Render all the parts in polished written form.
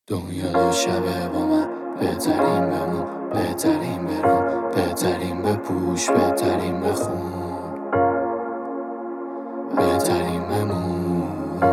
دنیا دو شبه با من، بهترین بمون، بهترین برو، بهترین بپوش، بهترین بخون، بهترین بمون.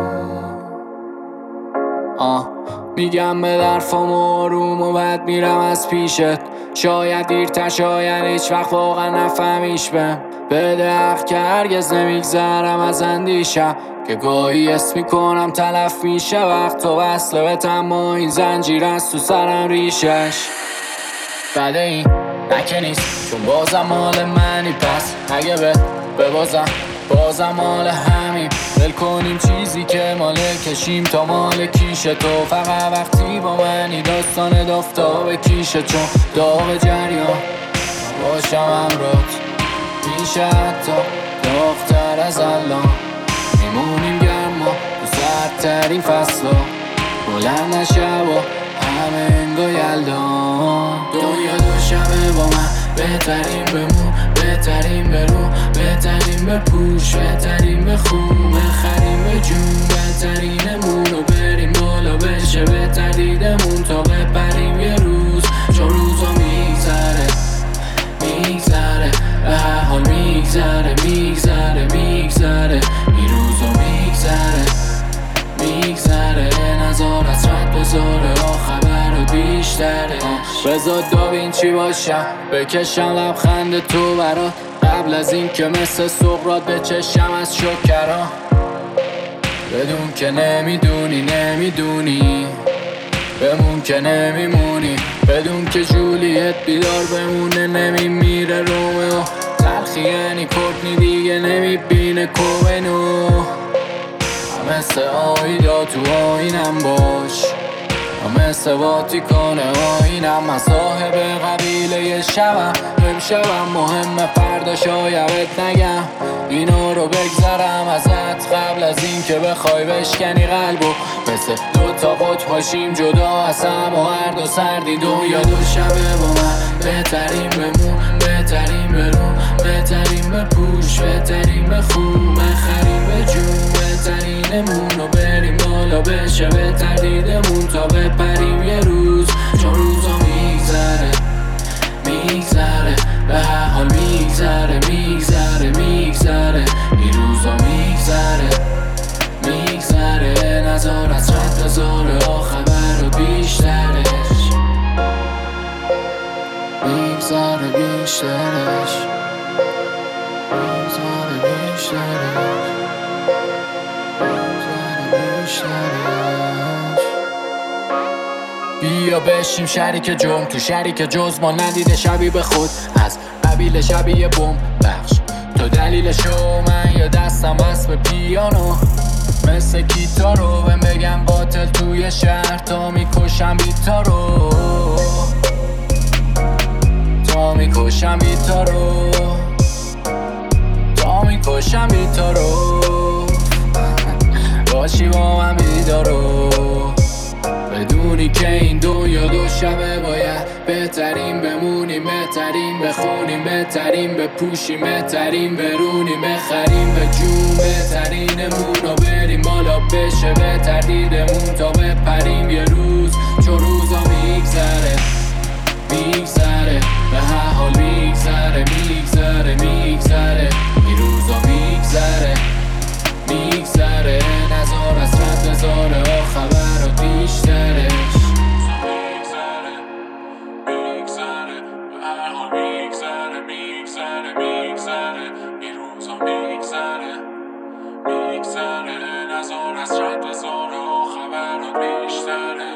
میگم به درفام آروم و بعد میرم از پیشت. شاید دیرتر، شاید هیچ وقت واقعا نفهمیش بده حق که هرگز نمیگذرم از اندیشم که گاهی اسم میکنم تلف میشه وقت و وصله بتم. اما این زنجیر از تو سرم ریشش بده این نکه نیست، چون بازم مال منی. پس اگه بازم مال همین. ول کنیم چیزی که مال کشیم تا مال کیش تو. فقط وقتی با منی داستان دافتاب کیشه، چون داغ جریان باشم همراهت میشه حتی داغ‌تر از الان. میمونیم گرما تو سردترین فصلا، بلند نشب و همه انگاه یلدان. دنیا دو شبه با من، بهترین بمون، بهترین برو، بهترین بپوش، بهترین بخون، بخریم به جون، بهترینمون رو بریم بالا بشه بهتر دیدمون تا بپریم یه روز. چون روزا میگذره به هر حال میگذره این روزا میگذره نظار از رد بذاره خبر رو بیشتره. بذار داوینچی باشم بکشم لبخند تو برات، قبل از این که مثل سقراط بچشم از شکرها. بدون که نمیدونی بمون که نمیمونی، بدون که جولیت بیدار بمونه نمیمیره رومئو. تلخی یعنی کورتنی دیگه نمیبینه کوینو. مثل آیدا تو آینم باش، مثل واتیکان آینم. من صاحب قبیله شبم، امشبم مهمه فردا شاید بهت نگم. اینا رو بگذرم ازت قبل از این که بخوای بشکنی قلبو. مثل دوتا قطب باشیم جدا از هم و هر دو سردی. دنیا دو شبه با من، بهترین بمون، بهترین برو، بهترین بپوش، بهترین بخون، بخریم به جون، بهترینمون رو بریم بالا بشه بهتر دیدمون تا بپریم یه روز. چون روزا میگذره به هر حال میگذره این روزا میگذره نظار از رد بذاره خبر رو بیشترش بیشترش. بیا بشیم شریک جرم تو شریک جز ما ندیده شبیه به خود از قبیل شبیه بوم بخش. تو دلیلشو من یا دستم بس به پیانو مثل گیتارو بهم بگم باطل توی شهر تا میکشم بیتارو باشی با من بیدارو. بدونی که این دنیا دو شبه باید بهترین بمونیم، بهترین بخونیم، بهترین بپوشیم، بهترین برونیم، بخریم به جون، بهترینمون رو بریم بالا بشه بهتر دیدمون تا بپریم یه روز. چون روزا میگذره به هر حال میگذره این روزا میگذره نظار از رد بذاره خبر رو بیشترش به هر حال میگذره این روزا میگذره نظار از رد بذاره خبر رو بیشترش.